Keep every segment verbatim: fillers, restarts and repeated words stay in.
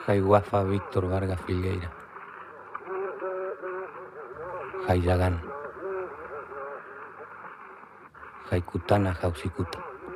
Jaiwafa Víctor Vargas Filgueira, Jaiyagán, Jaicutana Jausicuta.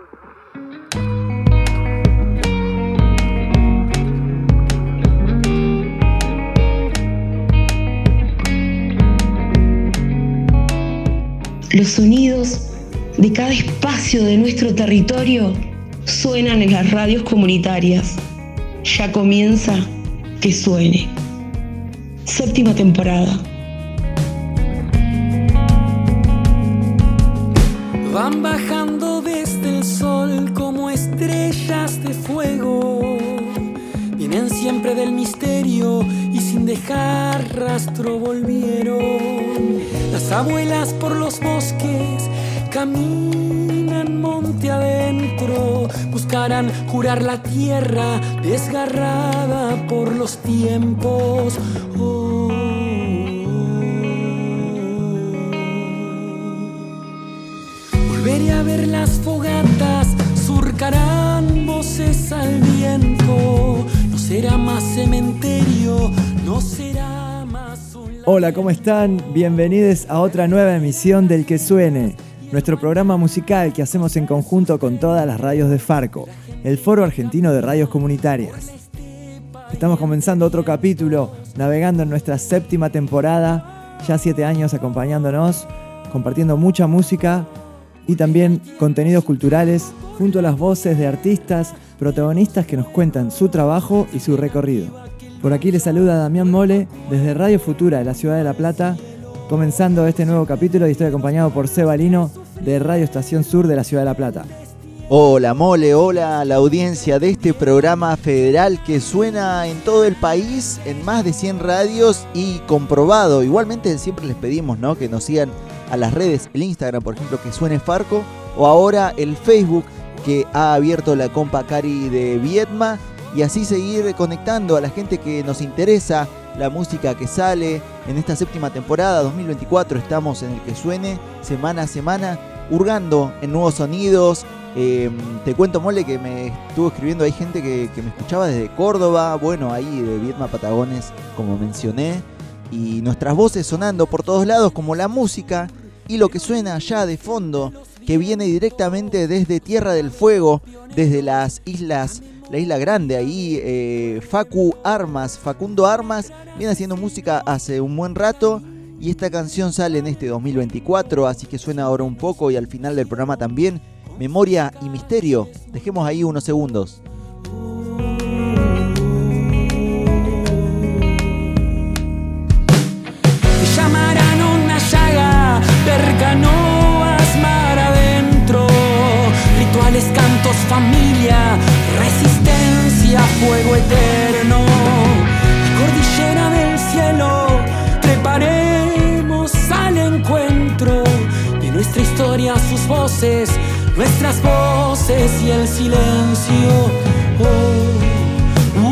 Los sonidos de cada espacio de nuestro territorio suenan en las radios comunitarias. Ya comienza Que Suene. Séptima temporada. Van bajando desde el sol como estrellas de fuego. Vienen siempre del misterio y sin dejar rastro volvieron. Las abuelas por los bosques caminan monte adentro. Buscarán curar la tierra desgarrada por los tiempos. Oh. Volveré a ver las fogatas, surcarán voces al viento. No será más cementerio, no será más un... Hola, ¿cómo están? Bienvenidos a otra nueva emisión del Que Suene, nuestro programa musical que hacemos en conjunto con todas las radios de Farco, el Foro Argentino de Radios Comunitarias. Estamos comenzando otro capítulo, navegando en nuestra séptima temporada, ya siete años acompañándonos, compartiendo mucha música y también contenidos culturales junto a las voces de artistas, protagonistas que nos cuentan su trabajo y su recorrido. Por aquí les saluda Damián Mole desde Radio Futura de la Ciudad de La Plata, comenzando este nuevo capítulo y estoy acompañado por Seba Lino de Radio Estación Sur de la Ciudad de La Plata. Hola Mole, hola a la audiencia de este programa federal que suena en todo el país, en más de cien radios y comprobado. Igualmente siempre les pedimos, ¿no?, que nos sigan a las redes, el Instagram por ejemplo, que suene Farco, o ahora el Facebook que ha abierto la compa Cari de Viedma, y así seguir conectando a la gente que nos interesa la música que sale en esta séptima temporada dos mil veinticuatro. Estamos en el Que Suene semana a semana, hurgando en nuevos sonidos. Eh, te cuento, Mole, que me estuvo escribiendo, hay gente que, que me escuchaba desde Córdoba, bueno, ahí de Viedma, Patagones, como mencioné, y nuestras voces sonando por todos lados, como la música y lo que suena allá de fondo, que viene directamente desde Tierra del Fuego, desde las islas, la Isla Grande, ahí eh, Facu Armas, Facundo Armas, viene haciendo música hace un buen rato, y esta canción sale en este dos mil veinticuatro, así que suena ahora un poco, y al final del programa también, Memoria y Misterio. Dejemos ahí unos segundos. Te llamarán una llaga, percanoas mar adentro, rituales, cantos, familia, resistencia, fuego eterno. La cordillera del cielo, treparemos al encuentro de nuestra historia, sus voces, nuestras voces y el silencio. Oh,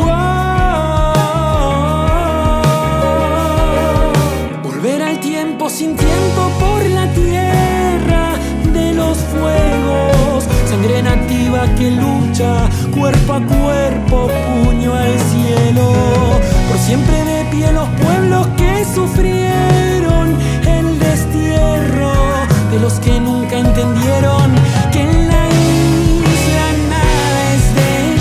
oh. Volver al tiempo sin tiempo por la tierra de los fuegos. Sangre nativa que lucha cuerpo a cuerpo, puño al cielo. Por siempre de pie los pueblos que sufrieron el destierro de los que nunca entendieron que en la isla nada es de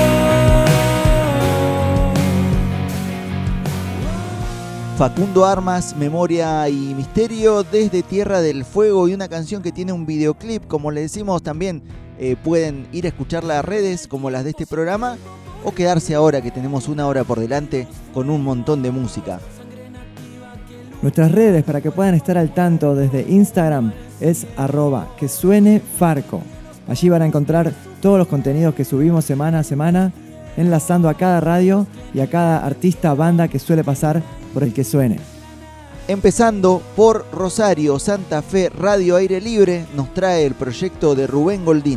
ellos. Facundo Armas, Memoria y Misterio desde Tierra del Fuego, y una canción que tiene un videoclip, como le decimos también. Eh, pueden ir a escuchar las redes como las de este programa, o quedarse ahora que tenemos una hora por delante con un montón de música. Nuestras redes para que puedan estar al tanto desde Instagram es arroba que suene Farco. Allí van a encontrar todos los contenidos que subimos semana a semana, enlazando a cada radio y a cada artista, banda que suele pasar por el Que Suene. Empezando por Rosario, Santa Fe, Radio Aire Libre nos trae el proyecto de Rubén Goldín.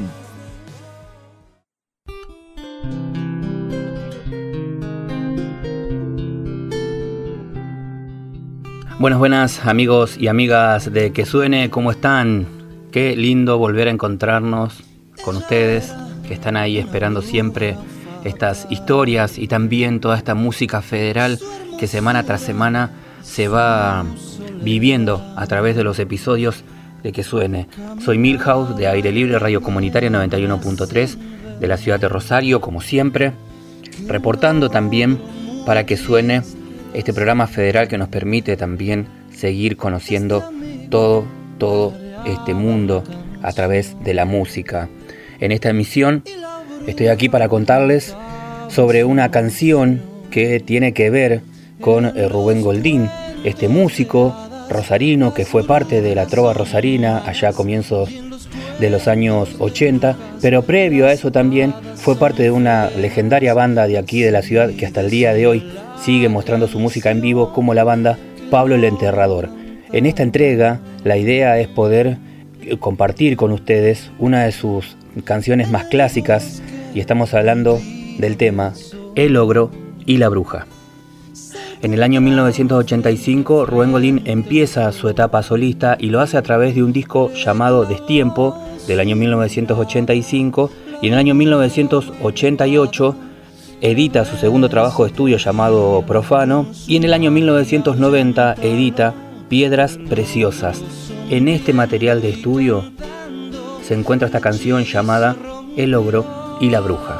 Buenas, buenas amigos y amigas de Que Suene, ¿cómo están? Qué lindo volver a encontrarnos con ustedes, que están ahí esperando siempre estas historias y también toda esta música federal que semana tras semana se va viviendo a través de los episodios de Que Suene. Soy Milhouse de Aire Libre Radio Comunitaria noventa y uno punto tres de la ciudad de Rosario, como siempre, reportando también para Que Suene, este programa federal que nos permite también seguir conociendo todo, todo este mundo a través de la música. En esta emisión estoy aquí para contarles sobre una canción que tiene que ver con eh, Rubén Goldín, este músico rosarino que fue parte de la trova rosarina allá a comienzos de los años ochenta, pero previo a eso también fue parte de una legendaria banda de aquí de la ciudad que hasta el día de hoy sigue mostrando su música en vivo, como la banda Pablo el Enterrador. En esta entrega la idea es poder compartir con ustedes una de sus canciones más clásicas, y estamos hablando del tema El Ogro y la Bruja. En el año mil novecientos ochenta y cinco, Rubén Goldín empieza su etapa solista y lo hace a través de un disco llamado Destiempo, del año mil novecientos ochenta y cinco, y en el año mil novecientos ochenta y ocho edita su segundo trabajo de estudio llamado Profano, y en el año mil novecientos noventa edita Piedras Preciosas. En este material de estudio se encuentra esta canción llamada El Ogro y la Bruja.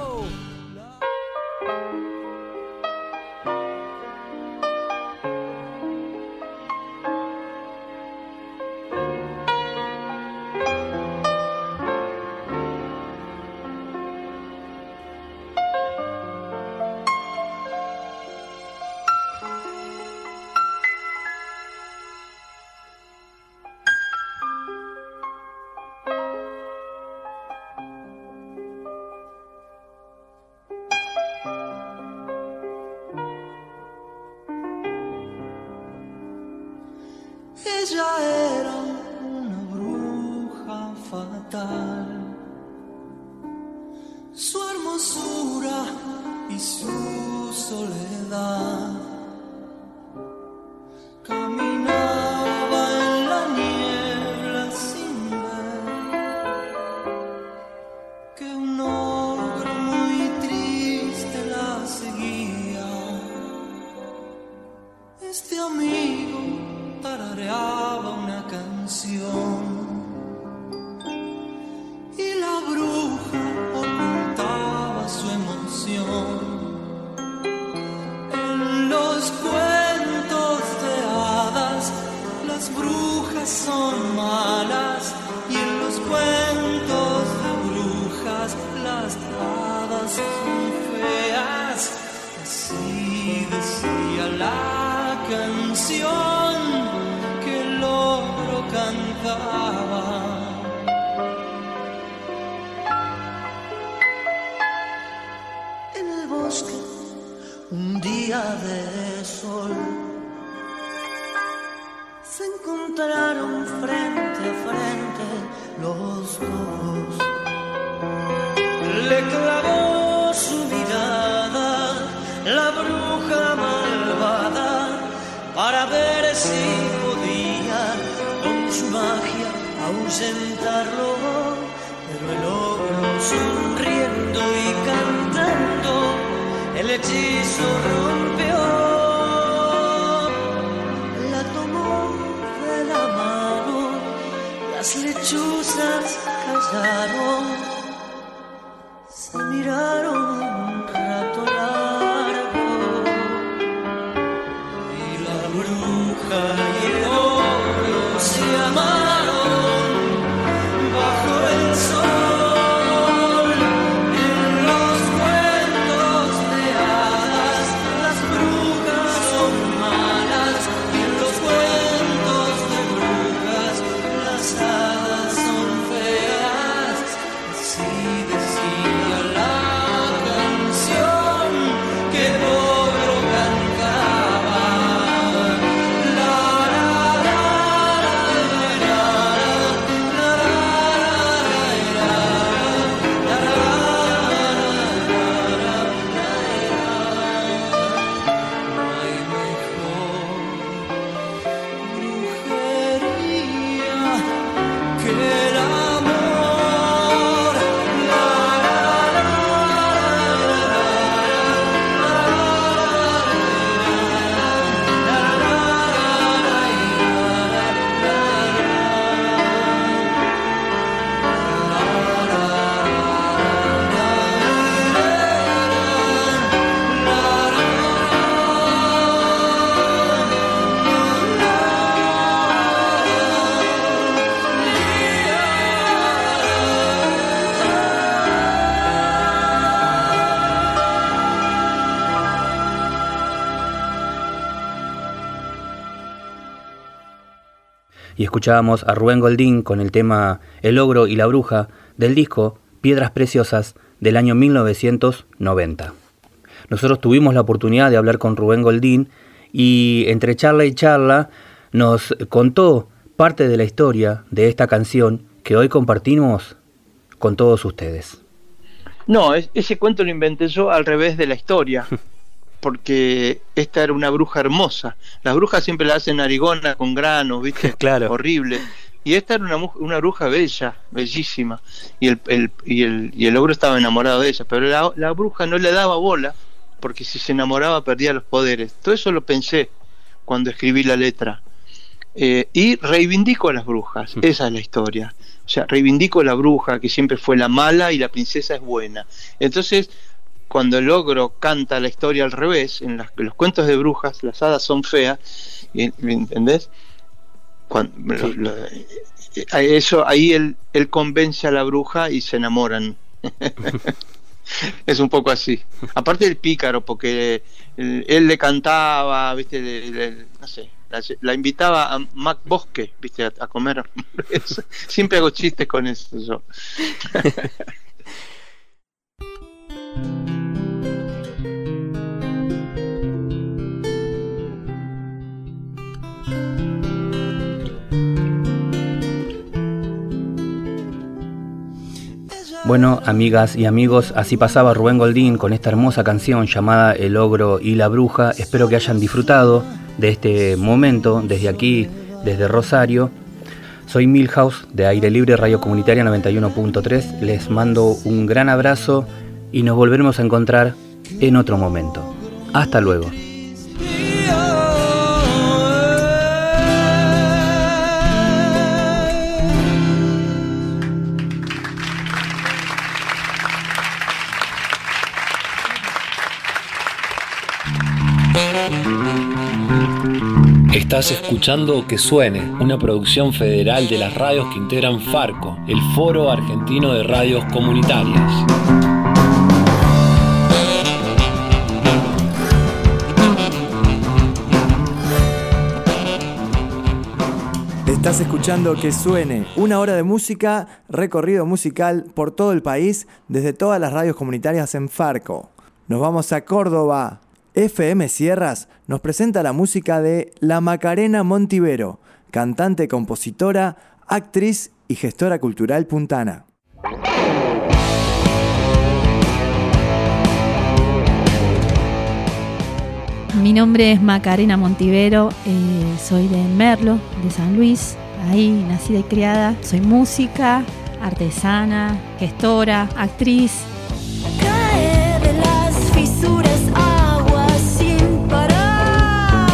Ella era una bruja fatal, su hermosura y su soledad. Caminaba en la niebla sin ver que un ogro muy triste la seguía. Este amigo tarareaba una canción y la bruja ocultaba su emoción. En los cuentos de hadas las brujas son malas, y en los cuentos de brujas las hadas son feas. Así decía la canción que el ogro cantaba. En el bosque, un día de sol, se encontraron frente a frente los dos. Le clavó su mirada la bruja malvada para ver si podía con su magia ahuyentarlo, pero el ogro, sonriendo y cantando, el hechizo rompió. La tomó de la mano, las lechuzas callaron, se miraron un rato largo, y la bruja y el ogro se amaron bajo el sol. En los cuentos de hadas las brujas son malas, y en los cuentos de brujas las hadas son feas. Así decía la y escuchábamos a Rubén Goldín con el tema El ogro y la bruja del disco Piedras Preciosas del año mil novecientos noventa. Nosotros tuvimos la oportunidad de hablar con Rubén Goldín y entre charla y charla nos contó parte de la historia de esta canción que hoy compartimos con todos ustedes. No, ese cuento lo inventé yo al revés de la historia, porque esta era una bruja hermosa. Las brujas siempre la hacen narigona con granos, ¿viste? Claro. Horrible. Y esta era una, una bruja bella, bellísima. Y el, el, y, el, y el ogro estaba enamorado de ella, pero la, la bruja no le daba bola, porque si se enamoraba perdía los poderes. Todo eso lo pensé cuando escribí la letra. Eh, y reivindico a las brujas, esa es la historia. O sea, reivindico a la bruja, que siempre fue la mala y la princesa es buena. Entonces, cuando el ogro canta la historia al revés, en, las, en los cuentos de brujas, las hadas son feas, ¿entendés? Cuando, sí. lo, lo, eso, ahí él, él convence a la bruja y se enamoran. Es un poco así. Aparte del pícaro, porque él, él le cantaba, ¿viste? Le, le, no sé. La, la invitaba a Mac Bosque, ¿viste? A, a comer. Siempre hago chistes con eso yo. Bueno, amigas y amigos, así pasaba Rubén Goldín con esta hermosa canción llamada El ogro y la bruja. Espero que hayan disfrutado de este momento desde aquí, desde Rosario. Soy Milhouse de Aire Libre Radio Comunitaria noventa y uno punto tres. Les mando un gran abrazo y nos volveremos a encontrar en otro momento. Hasta luego. Estás escuchando Que Suene, una producción federal de las radios que integran Farco, el Foro Argentino de Radios Comunitarias. Estás escuchando Que Suene, una hora de música, recorrido musical por todo el país, desde todas las radios comunitarias en Farco. Nos vamos a Córdoba. F M Sierras nos presenta la música de La Macarena Montivero, cantante, compositora, actriz y gestora cultural puntana. Mi nombre es Macarena Montivero, eh, soy de Merlo, de San Luis, ahí nacida y criada. Soy música, artesana, gestora, actriz. Cae de las fisuras agua sin parar.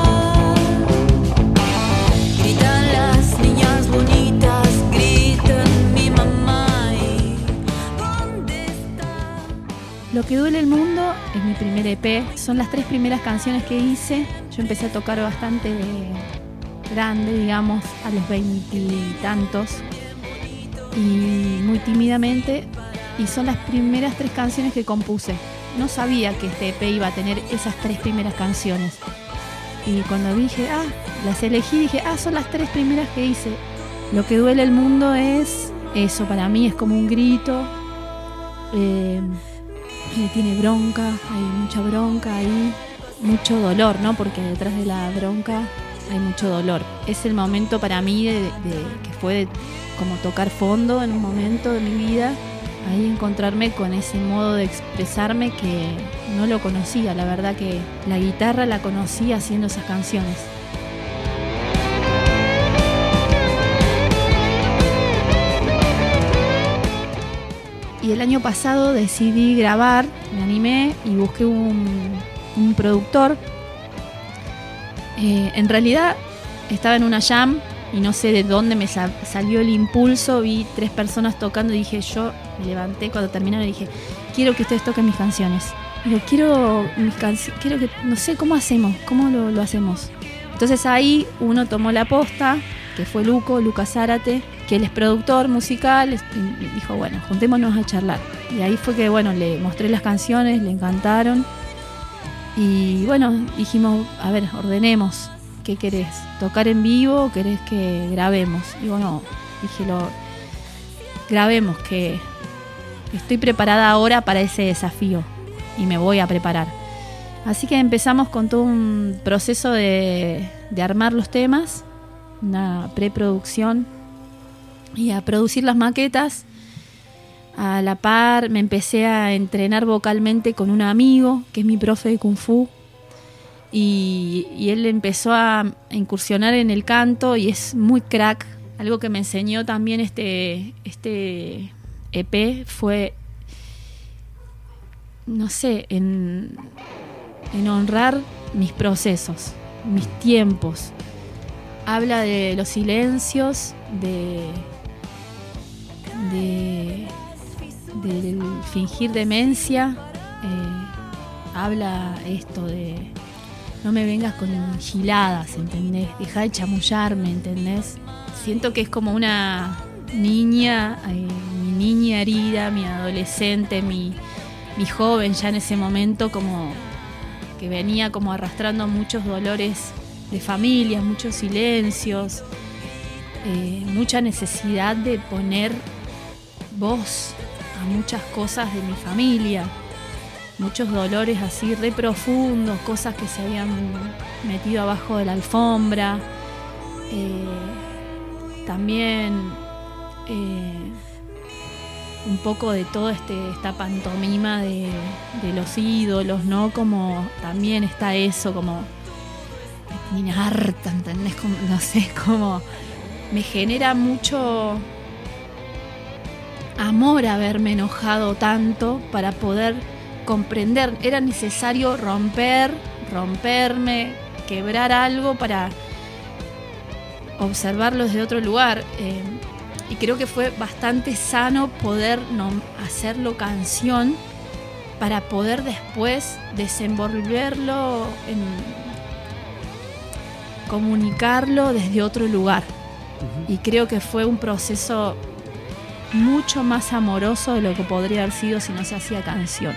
Gritan las niñas bonitas, gritan mi mamá. ¿Y dónde está? Lo que duele el mundo es mi primer E P. Son las tres primeras canciones que hice. Yo empecé a tocar bastante grande, digamos, a los veintitantos. Y muy tímidamente. Y son las primeras tres canciones que compuse. No sabía que este E P iba a tener esas tres primeras canciones. Y cuando dije, ah, las elegí, dije, ah, son las tres primeras que hice. Lo que duele el mundo es eso, para mí es como un grito. Eh, tiene bronca, hay mucha bronca ahí, mucho dolor, ¿no? Porque detrás de la bronca hay mucho dolor. Es el momento para mí de, de, que fue de, como tocar fondo en un momento de mi vida. Ahí encontrarme con ese modo de expresarme que no lo conocía. La verdad que la guitarra la conocí haciendo esas canciones. Y el año pasado decidí grabar, me animé y busqué un, un productor. Eh, en realidad estaba en una jam y no sé de dónde me sa- salió el impulso. Vi tres personas tocando y dije, yo me levanté cuando terminaron y dije, quiero que ustedes toquen mis canciones. Digo, quiero mis canciones, quiero que, no sé cómo hacemos, cómo lo, lo hacemos. Entonces ahí uno tomó la posta, que fue Luco, Lucas Zárate, que él es productor musical, y dijo, bueno, juntémonos a charlar. Y ahí fue que, bueno, le mostré las canciones, le encantaron. Y bueno, dijimos, a ver, ordenemos. ¿qué querés? ¿Tocar en vivo o querés que grabemos? Digo, no, dije, lo, grabemos, que estoy preparada ahora para ese desafío y me voy a preparar. Así que empezamos con todo un proceso de, de armar los temas, una preproducción y a producir las maquetas. A la par me empecé a entrenar vocalmente con un amigo que es mi profe de Kung Fu y, y él empezó a incursionar en el canto y es muy crack. Algo que me enseñó también este, este E P fue, no sé, en, en honrar mis procesos, mis tiempos. Habla de los silencios, de, de del fingir demencia, eh, habla esto de no me vengas con giladas, ¿entendés? Deja de chamullarme, ¿entendés? Siento que es como una niña, eh, mi niña herida, mi adolescente, mi, mi joven ya en ese momento, como que venía como arrastrando muchos dolores de familia, muchos silencios, eh, mucha necesidad de poner voz a muchas cosas de mi familia, muchos dolores así re profundos, cosas que se habían metido abajo de la alfombra, eh, también eh, un poco de todo este esta pantomima de, de los ídolos, ¿no? Como también está eso, como me tiene harta, ¿entendés? Como, no sé, como me genera mucho amor haberme enojado tanto para poder comprender. Era necesario romper, romperme, quebrar algo para observarlo desde otro lugar. Eh, y creo que fue bastante sano poder no, hacerlo canción para poder después desenvolverlo, en, comunicarlo desde otro lugar. Uh-huh. Y creo que fue un proceso mucho más amoroso de lo que podría haber sido si no se hacía canción.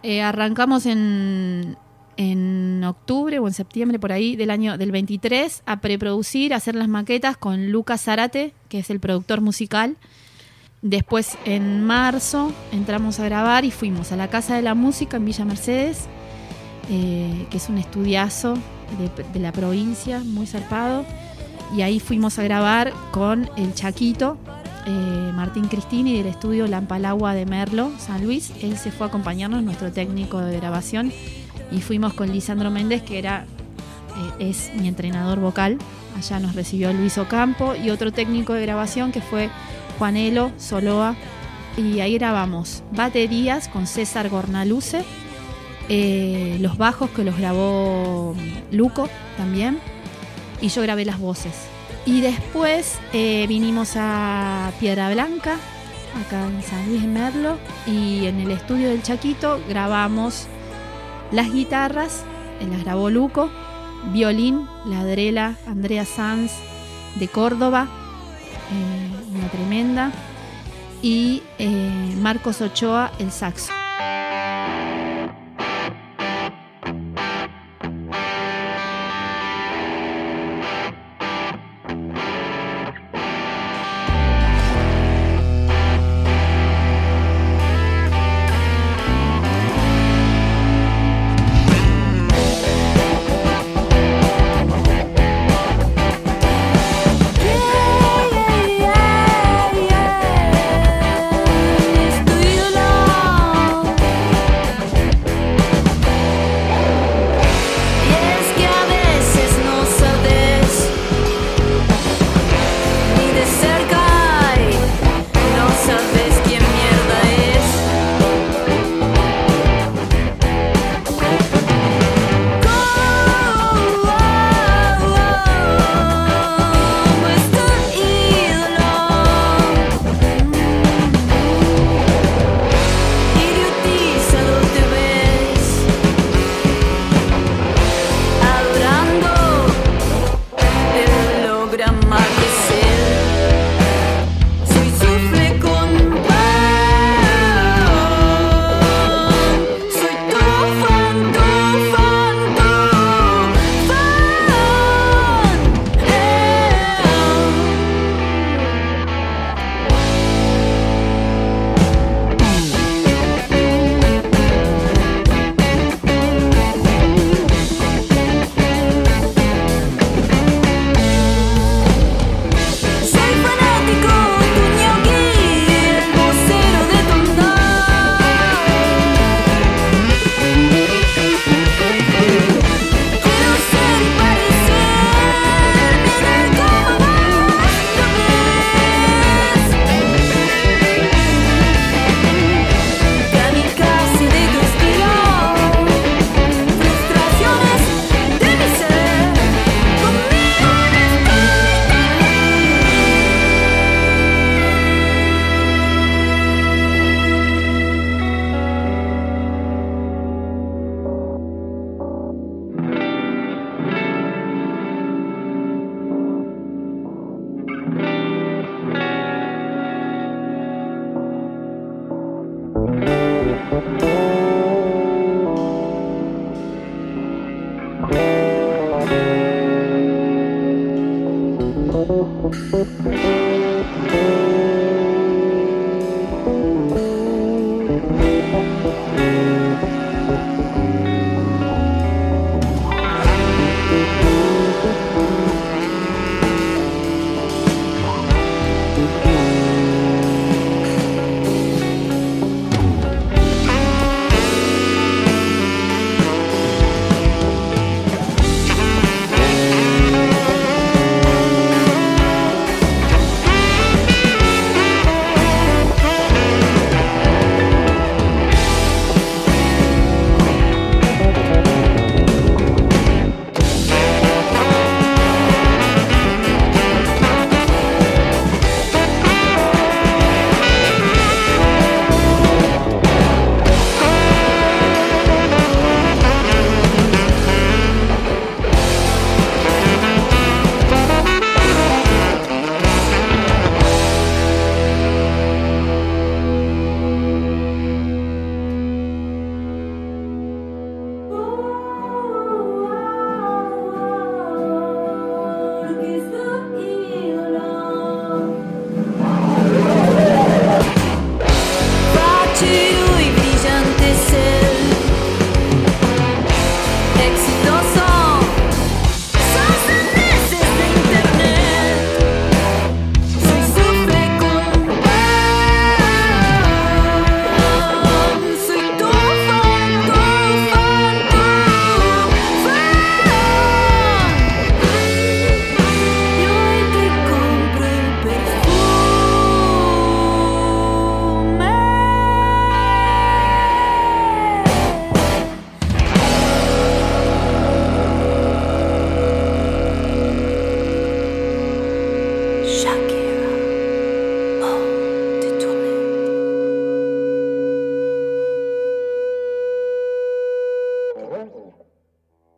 Eh, arrancamos en, en octubre o en septiembre, por ahí, del año del veintitrés, a preproducir, a hacer las maquetas con Lucas Zárate, que es el productor musical. Después, en marzo, entramos a grabar y fuimos a la Casa de la Música en Villa Mercedes, eh, que es un estudiazo de, de la provincia, muy zarpado. Y ahí fuimos a grabar con el Chaquito, eh, Martín Cristini, del estudio Lampalagua de Merlo, San Luis. Él se fue a acompañarnos, nuestro técnico de grabación, y fuimos con Lisandro Méndez, que era eh, es mi entrenador vocal. Allá nos recibió Luis Ocampo y otro técnico de grabación que fue Juanelo Soloa, y ahí grabamos baterías con César Gornaluce, eh, los bajos que los grabó Luco también, y yo grabé las voces. Y después eh, vinimos a Piedra Blanca, acá en San Luis de Merlo, y en el estudio del Chaquito grabamos las guitarras, eh, las grabó Luco, violín, la Adrela Andrea Sanz de Córdoba, eh, una tremenda, y eh, Marcos Ochoa, el saxo.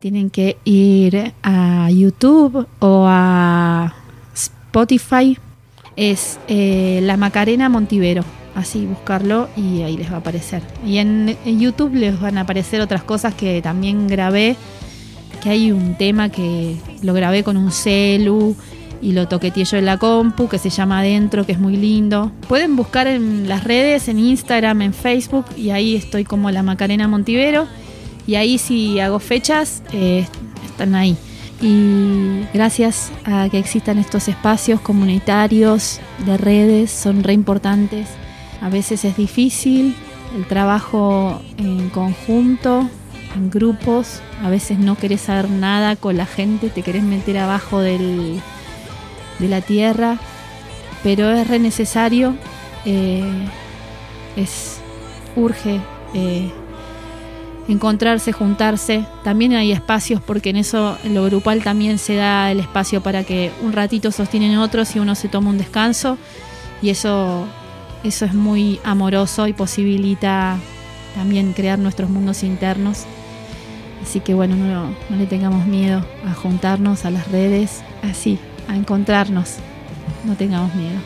tienen que ir a YouTube o a Spotify. Es eh, La Macarena Montivero. Así, buscarlo y ahí les va a aparecer. Y en, en YouTube les van a aparecer otras cosas que también grabé. Que hay un tema que lo grabé con un celu y lo toqueteé yo en la compu, que se llama Adentro, que es muy lindo. Pueden buscar en las redes, en Instagram, en Facebook, y ahí estoy como La Macarena Montivero. Y ahí si hago fechas, eh, están ahí. Y gracias a que existan estos espacios comunitarios de redes, son re importantes. A veces es difícil el trabajo en conjunto, en grupos. A veces no querés saber nada con la gente, te querés meter abajo del, de la tierra, pero es re necesario, eh, es urge eh, encontrarse, juntarse. También hay espacios, porque en eso, en lo grupal también se da el espacio para que un ratito sostienen otros y uno se toma un descanso, y eso, eso es muy amoroso y posibilita también crear nuestros mundos internos. Así que bueno, no, no le tengamos miedo a juntarnos a las redes, así, a encontrarnos, no tengamos miedo.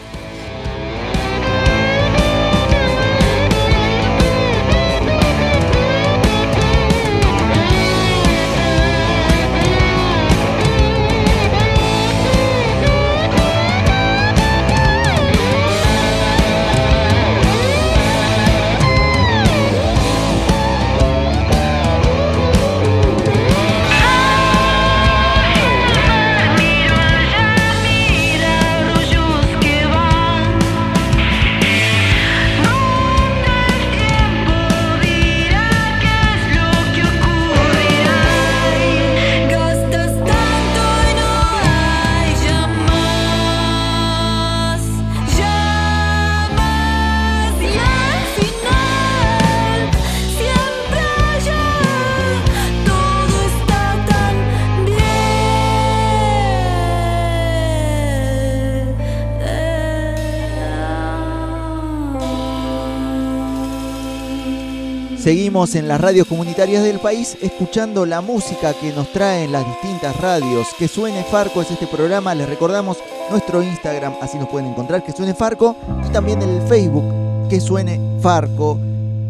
Seguimos en las radios comunitarias del país escuchando la música que nos traen las distintas radios. Que Suene Farco es este programa. Les recordamos nuestro Instagram, así nos pueden encontrar, Que Suene Farco, y también el Facebook, Que Suene Farco.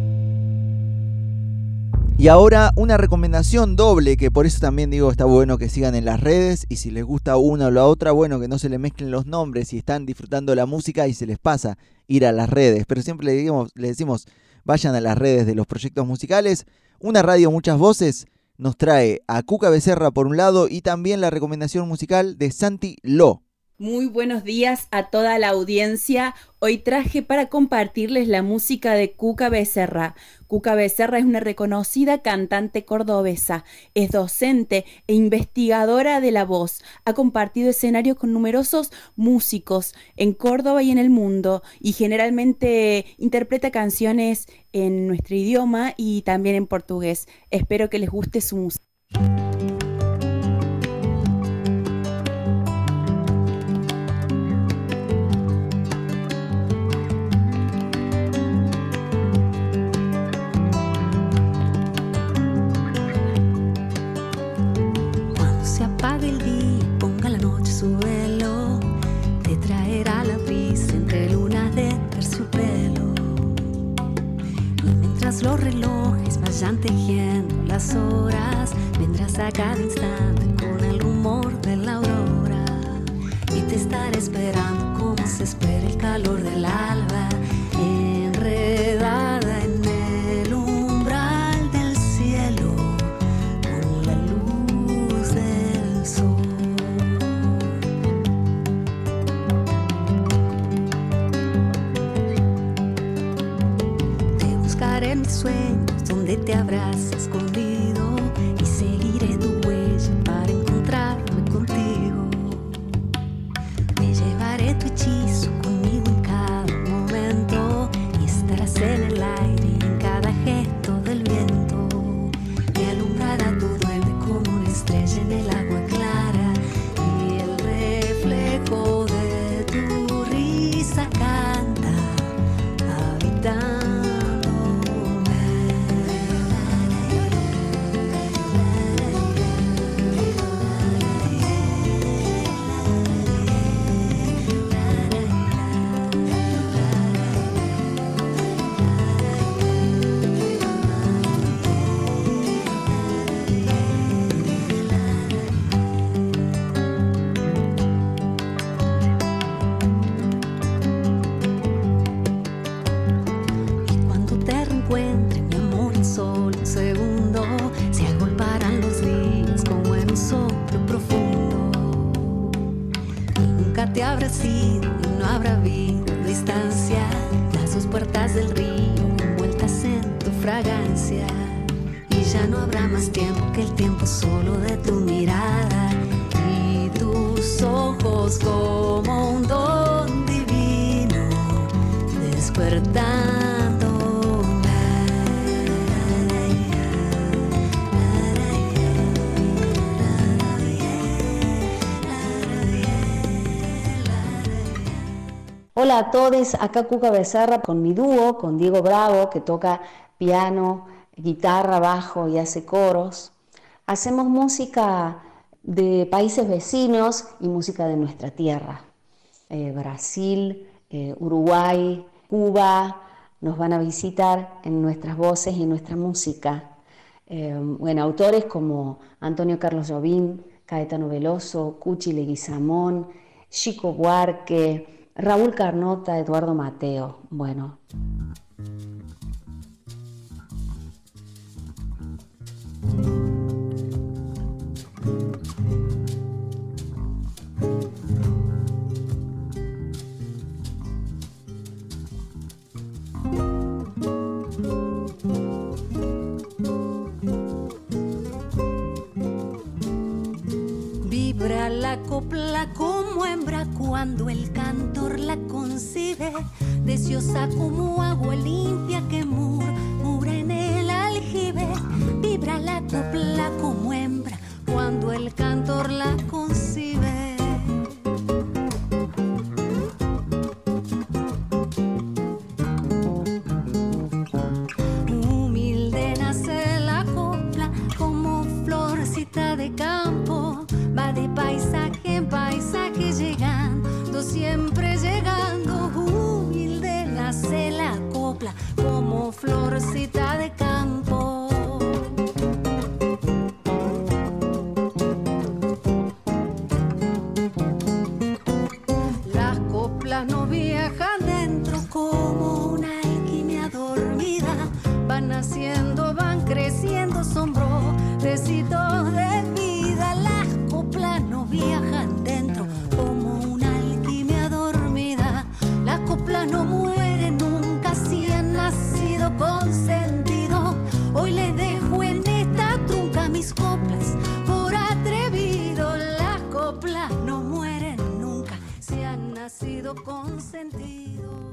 Y ahora una recomendación doble, que por eso también digo está bueno que sigan en las redes, y si les gusta una o la otra, bueno, que no se les mezclen los nombres y están disfrutando la música y se les pasa ir a las redes. Pero siempre les decimos, les decimos vayan a las redes de los proyectos musicales. Una radio, muchas voces nos trae a Cuca Becerra por un lado, y también la recomendación musical de Santi Lo. Muy buenos días a toda la audiencia. Hoy traje para compartirles la música de Cuca Becerra. Cuca Becerra es una reconocida cantante cordobesa, es docente e investigadora de la voz. Ha compartido escenario con numerosos músicos en Córdoba y en el mundo, y generalmente interpreta canciones en nuestro idioma y también en portugués. Espero que les guste su música. Los relojes vayan tejiendo las horas, vendrás a cada instante con el rumor de la aurora, y te estaré esperando como se espera el calor del alba, enredada en el umbral del cielo con la luz del sol. Buscaré en mis sueños donde te habrás escondido, y seguiré tu huella para encontrarme contigo. Me llevaré tu hechizo conmigo en cada momento, y estarás en el aire y en cada gesto del viento. Me alumbrará tu duende como una estrella en el agua clara, y el reflejo de tu risa canta, habitando. habrá sido y no habrá habido distancia. Las dos puertas del río envueltas en tu fragancia. Y ya no habrá más tiempo que el tiempo solo de tu mirada. Y tus ojos como un don divino despertando. Hola a todos, acá Cuca Becerra con mi dúo, con Diego Bravo, que toca piano, guitarra, bajo y hace coros. Hacemos música de países vecinos y música de nuestra tierra. Eh, Brasil, eh, Uruguay, Cuba, nos van a visitar en nuestras voces y nuestra música. Eh, bueno, autores como Antonio Carlos Jobim, Caetano Veloso, Cuchi Leguizamón, Chico Buarque, Raúl Carnota, Eduardo Mateo. Bueno. Vibra la copla como hembra cuando el cantor la concibe, deseosa como agua limpia que murmura en el aljibe. Vibra la copla como hembra cuando el cantor la concibe. Humilde nace la copla como florcita de campo. Va de paisaje en paisaje llegando, siempre llegando. Humilde nace la copla como florcita de campo. Las coplas no viajan dentro como una alquimia dormida. Van naciendo, van creciendo, son brotecitos de vida. Las coplas no viajan dentro como una alquimia dormida. Las coplas no mueren nunca si han nacido con sentido. Hoy les dejo en esta trunca mis coplas por atrevido. Las coplas no mueren nunca si han nacido con sentido.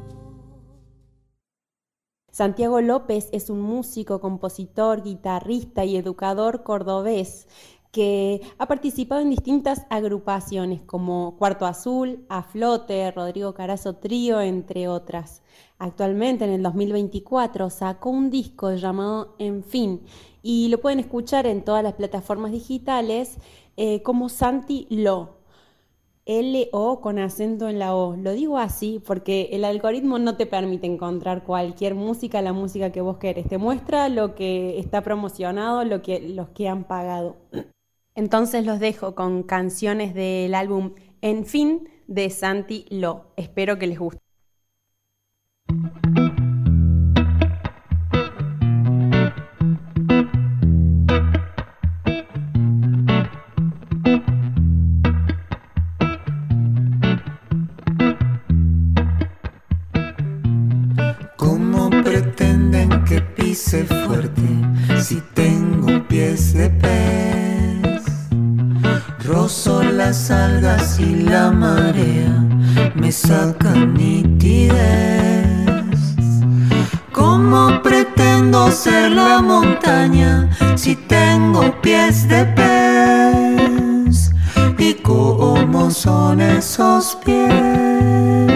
Santiago López es un músico, compositor, guitarrista y educador cordobés que ha participado en distintas agrupaciones como Cuarto Azul, A Flote, Rodrigo Carazo Trío, entre otras. Actualmente, en el dos mil veinticuatro, sacó un disco llamado En Fin y lo pueden escuchar en todas las plataformas digitales eh, como Santi Lo. L O con acento en la O. Lo digo así porque el algoritmo no te permite encontrar cualquier música, la música que vos querés. Te muestra lo que está promocionado, lo que, los que han pagado. Entonces los dejo con canciones del álbum En Fin de Santi Lo. Espero que les guste. ¿Cómo pretenden que pise fuerte si tengo pies de pez? Rozo las algas y la marea me sacan nitidez. ¿Cómo pretendo ser la montaña si tengo pies de pez? ¿Y cómo son esos pies?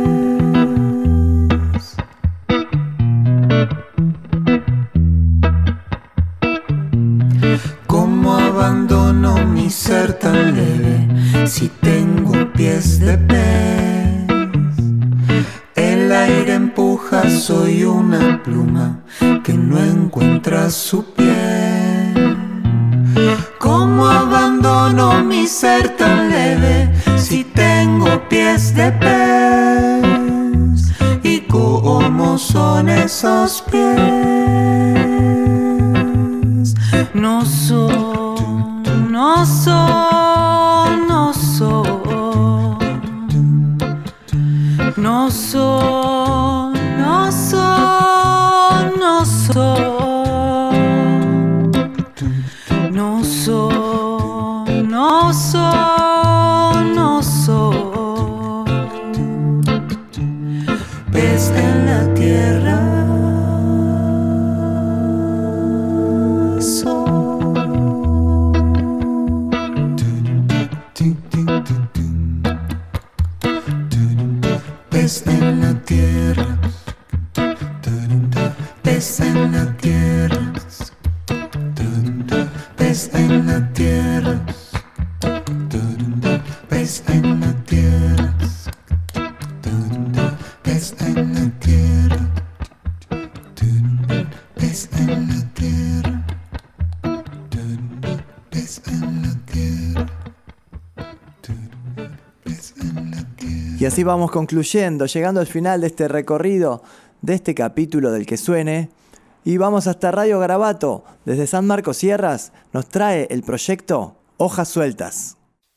¿Cómo abandono mi ser tan leve si tengo pies de pez? El aire empuja, soy una pluma que no encuentra su piel. ¿Cómo abandono mi ser tan leve si tengo pies de pez? ¿Y cómo son esos pies? No son, no son, no son No soy, no soy, no soy, no soy, no soy, no soy pez en la tierra. Pez en la tierra, pez en la tierra, pez en la tierra, pez en la tierra, pez en la tierra, pez en la tierra, pez en la tierra. Y así vamos concluyendo, llegando al final de este recorrido, de este capítulo del Que Suene. Y vamos hasta Radio Garabato. Desde San Marcos Sierras nos trae el proyecto Hojas Sueltas.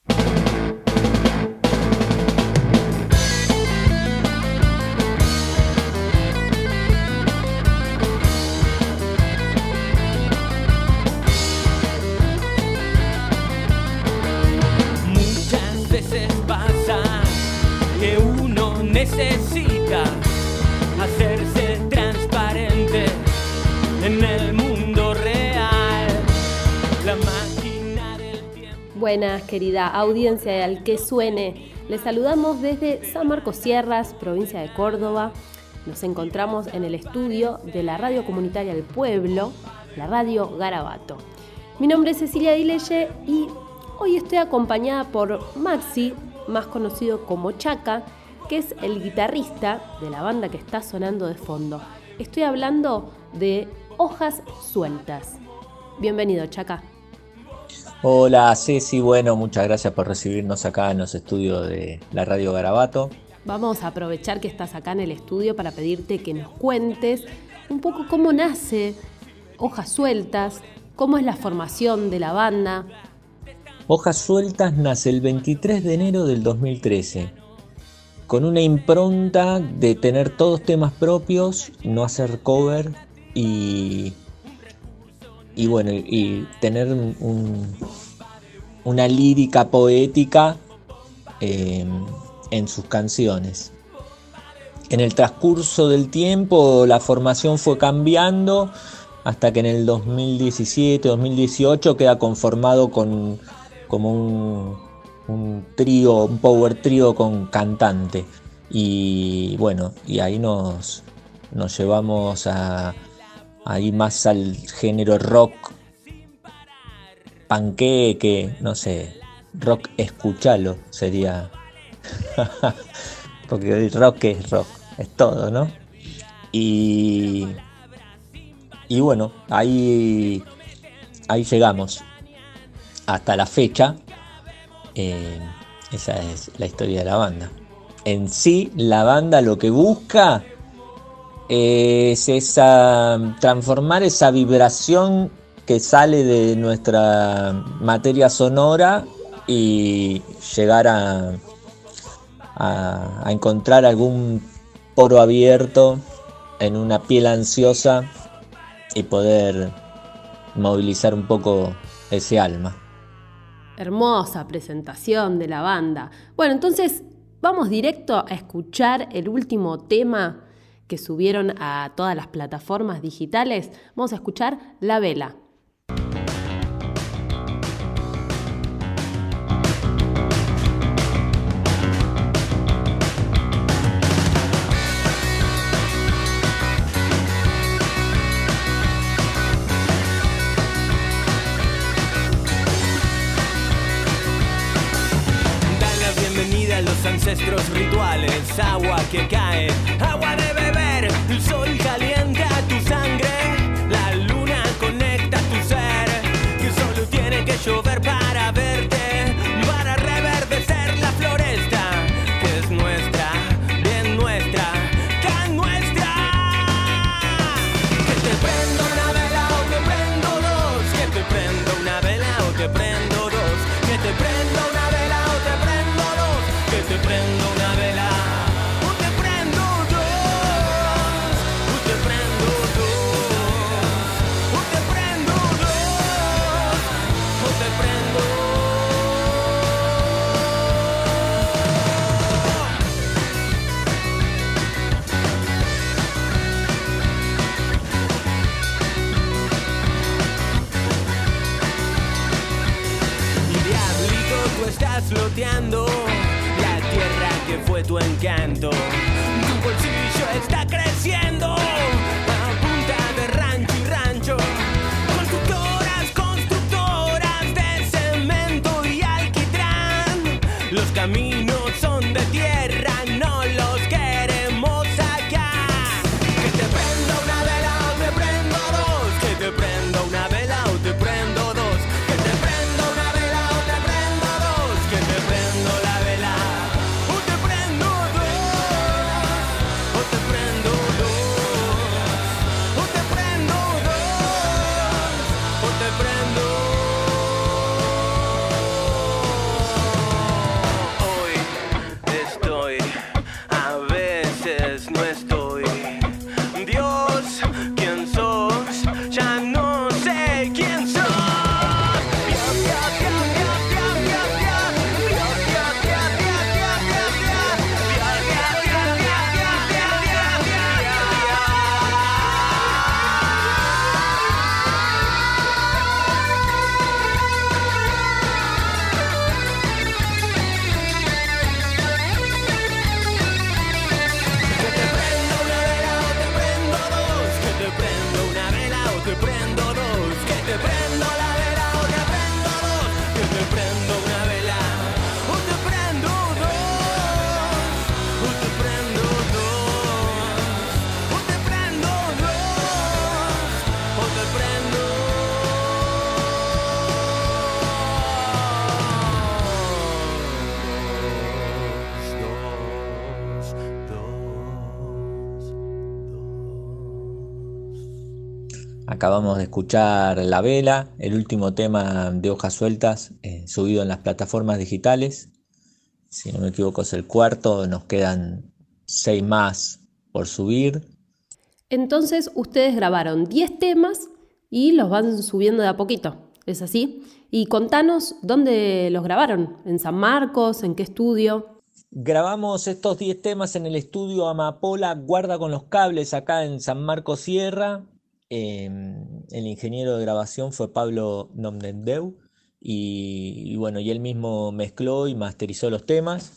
Muchas veces pasa que uno necesita hacerse transparente en el mundo real. La máquina del tiempo. Buenas, querida audiencia de Al Que Suene. Les saludamos desde San Marcos Sierras, provincia de Córdoba. Nos encontramos en el estudio de la radio comunitaria del pueblo, la Radio Garabato. Mi nombre es Cecilia Dileye y hoy estoy acompañada por Maxi, más conocido como Chaca, que es el guitarrista de la banda que está sonando de fondo. Estoy hablando de Hojas Sueltas. Bienvenido, Chaca. Hola, Ceci. Bueno, muchas gracias por recibirnos acá en los estudios de la Radio Garabato. Vamos a aprovechar que estás acá en el estudio para pedirte que nos cuentes un poco cómo nace Hojas Sueltas, cómo es la formación de la banda. Hojas Sueltas nace el veintitrés de enero del dos mil trece, con una impronta de tener todos temas propios, no hacer cover y, y bueno, y tener un, una lírica poética eh, en sus canciones. En el transcurso del tiempo la formación fue cambiando hasta que en el dos mil diecisiete, dos mil dieciocho queda conformado con como un, un trío, un power trío con cantante. Y bueno, y ahí nos, nos llevamos a, a ir más al género rock, panqueque, no sé, rock escuchalo sería. Porque el rock es rock, es todo, ¿no? Y, y bueno, ahí, ahí llegamos. Hasta la fecha, eh, esa es la historia de la banda. En sí, la banda lo que busca es esa, transformar esa vibración que sale de nuestra materia sonora y llegar a, a, a encontrar algún poro abierto en una piel ansiosa y poder movilizar un poco ese alma. Hermosa presentación de la banda. Bueno, entonces vamos directo a escuchar el último tema que subieron a todas las plataformas digitales. Vamos a escuchar La Vela. Ancestros rituales, agua que cae, agua de beber, el sol calienta tu sangre, la luna conecta tu ser, que solo tiene que llover para verte, para reverdecer la floresta, que es nuestra, bien nuestra, tan nuestra. Que te prendo una vela o te prendo dos, que te prendo una vela o te prendo dos, que te prendo una vela o te prendo dos, que te prendo una vela o te prendo estás loteando la tierra que fue tu encanto. Tu bolsillo está creciendo a punta de rancho y rancho. Constructoras, constructoras de cemento y alquitrán. Los caminos son de tierra, no los queremos acá. Que te prenda una vela o te prendo dos. Que te prenda una vela o te prendo dos. Que te prenda una vela o te prendo dos. Que te prendo la vela o te prendo dos. O te prendo dos. O te prendo dos. O te prendo. Hoy estoy, a veces no estoy. Dios, ¿quién sos? Ya no sé quién sos. Te prendo dos, que te prendo la vela o te prendo dos, que te prendo una vela o te prendo dos, o te prendo dos, o te prendo dos, o te prendo Acabamos de escuchar La Vela, el último tema de Hojas Sueltas, eh, subido en las plataformas digitales. Si no me equivoco es el cuarto, nos quedan seis más por subir. Entonces ustedes grabaron diez temas y los van subiendo de a poquito, ¿es así? Y contanos dónde los grabaron, ¿en San Marcos? ¿En qué estudio? Grabamos estos diez temas en el estudio Amapola Guarda con los Cables, acá en San Marcos Sierra. Eh, el ingeniero de grabación fue Pablo Nomdendeu y, y bueno, y él mismo mezcló y masterizó los temas.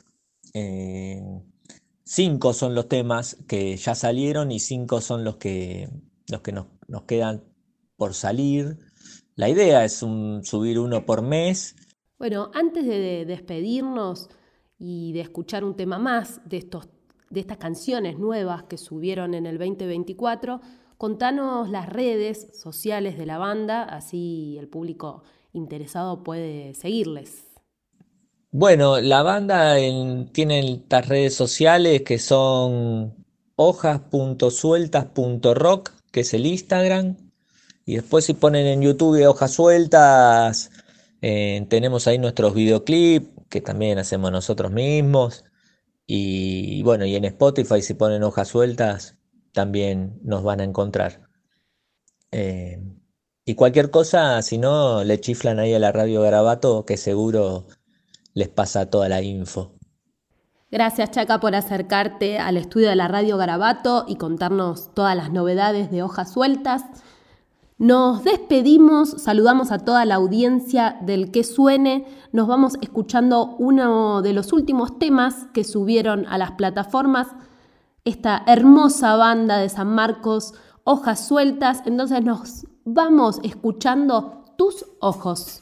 Eh, cinco son los temas que ya salieron y cinco son los que, los que nos, nos quedan por salir. La idea es un, subir uno por mes. Bueno, antes de despedirnos y de escuchar un tema más de, estos, de estas canciones nuevas que subieron en el veinte veinticuatro, contanos las redes sociales de la banda, así el público interesado puede seguirles. Bueno, la banda en, tiene estas redes sociales que son hojas punto sueltas punto rock, que es el Instagram, y después si ponen en YouTube Hojas Sueltas, eh, tenemos ahí nuestros videoclips, que también hacemos nosotros mismos, y bueno, y en Spotify si ponen Hojas Sueltas, también nos van a encontrar. Eh, y cualquier cosa, si no, le chiflan ahí a la Radio Garabato, que seguro les pasa toda la info. Gracias, Chaca, por acercarte al estudio de la Radio Garabato y contarnos todas las novedades de Hojas Sueltas. Nos despedimos, saludamos a toda la audiencia del Que Suene. Nos vamos escuchando uno de los últimos temas que subieron a las plataformas. Esta hermosa banda de San Marcos, Hojas Sueltas. Entonces nos vamos escuchando Tus Ojos.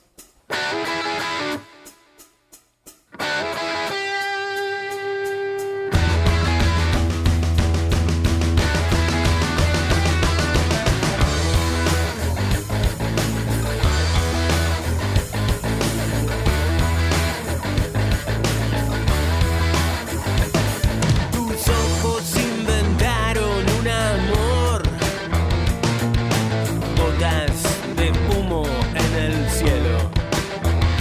de humo en el cielo.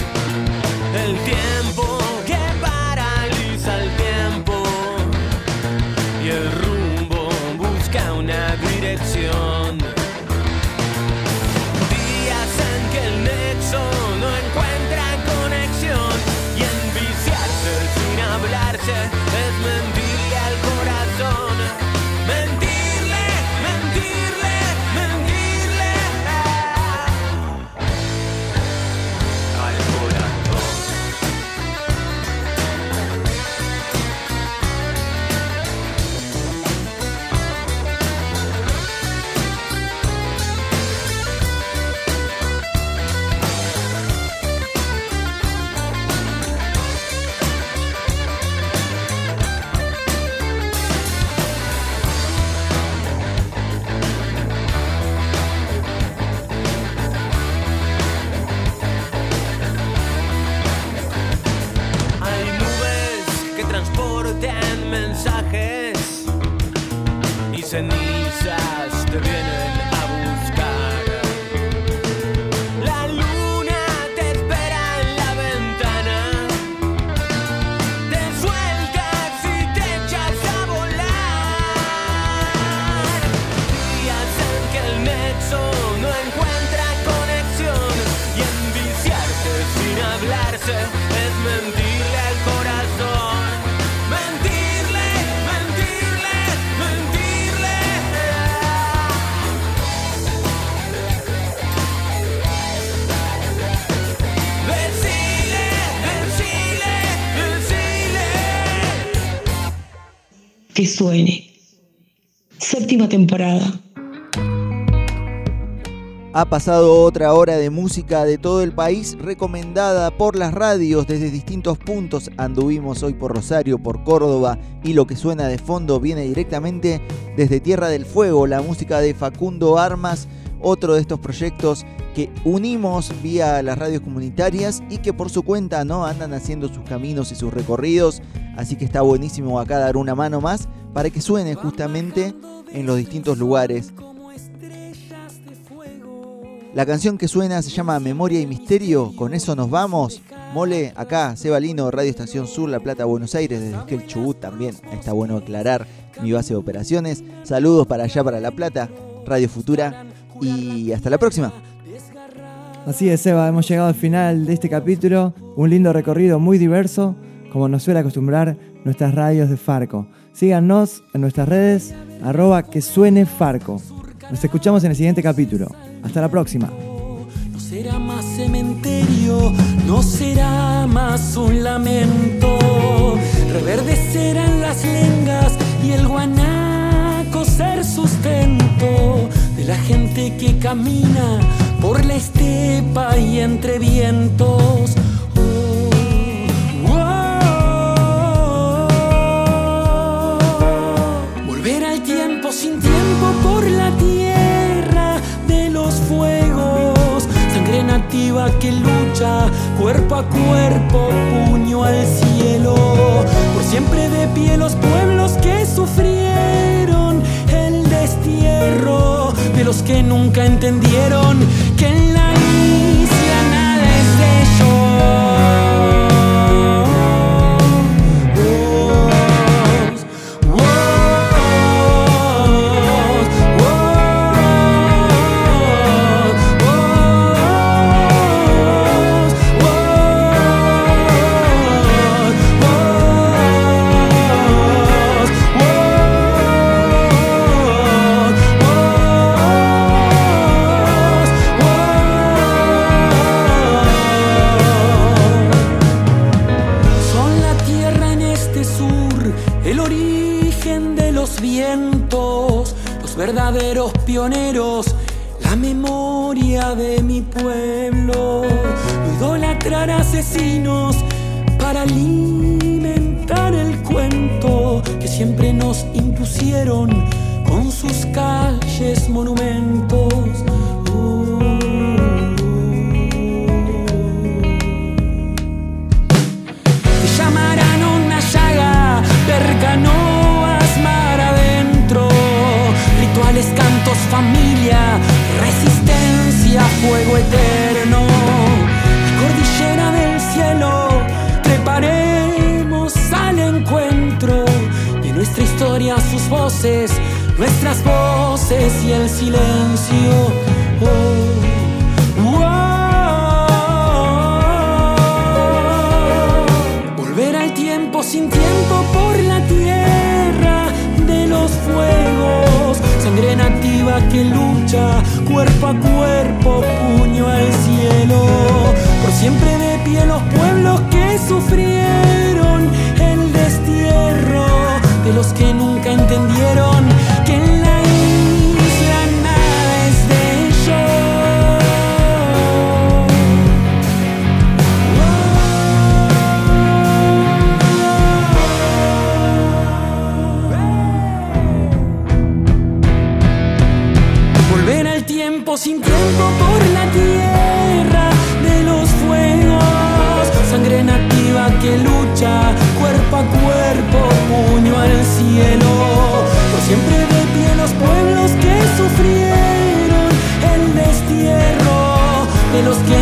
corazón no encuentra conexión y enviciarse sin hablarse es mentirle al corazón. Mentirle, mentirle, mentirle. Decile, decile, decile. Que suene. Séptima temporada. Ha pasado otra hora de música de todo el país recomendada por las radios desde distintos puntos. Anduvimos hoy por Rosario, por Córdoba, y lo que suena de fondo viene directamente desde Tierra del Fuego, la música de Facundo Armas, otro de estos proyectos que unimos vía las radios comunitarias y que por su cuenta no andan haciendo sus caminos y sus recorridos, así que está buenísimo acá dar una mano más para que suene justamente en los distintos lugares. La canción que suena se llama Memoria y Misterio. Con eso nos vamos. Mole, acá, Seba Lino, Radio Estación Sur, La Plata, Buenos Aires, desde Esquel Chubut también. Está bueno aclarar mi base de operaciones. Saludos para allá, para La Plata, Radio Futura, y hasta la próxima. Así es, Seba, hemos llegado al final de este capítulo. Un lindo recorrido muy diverso, como nos suele acostumbrar nuestras radios de Farco. Síganos en nuestras redes, arroba que suene Farco. Nos escuchamos en el siguiente capítulo. Hasta la próxima. No será más cementerio, no será más un lamento. Reverdecerán las lengas y el guanaco ser sustento de la gente que camina por la estepa y entre vientos. Oh, oh, oh. Volver al tiempo sin tiempo por la tierra de los fuegos, sangre nativa que lucha cuerpo a cuerpo, puño al cielo, por siempre de pie los pueblos que sufrieron el destierro, de los que nunca entendieron que en la isla nada es de ellos. Verdaderos pioneros, la memoria de mi pueblo. No idolatrar asesinos para alimentar el cuento que siempre nos impusieron con sus calles, monumentos. Uh. Me llamarán una llaga, perganoas mar adentro. Rituales, cantos, familia, resistencia, fuego eterno. La cordillera del cielo, treparemos al encuentro de nuestra historia, sus voces, nuestras voces y el silencio. Oh, oh. Volver al tiempo sin tiempo por la tierra de los fuegos, sangre nativa que lucha cuerpo a cuerpo, puño al cielo, por siempre de pie los pueblos que sufrieron el destierro, de los que nunca entendieron que en la isla nada es de ellos. Sin tiempo por la tierra de los fuegos, sangre nativa que lucha cuerpo a cuerpo, puño al cielo, por siempre de pie los pueblos que sufrieron el destierro, de los que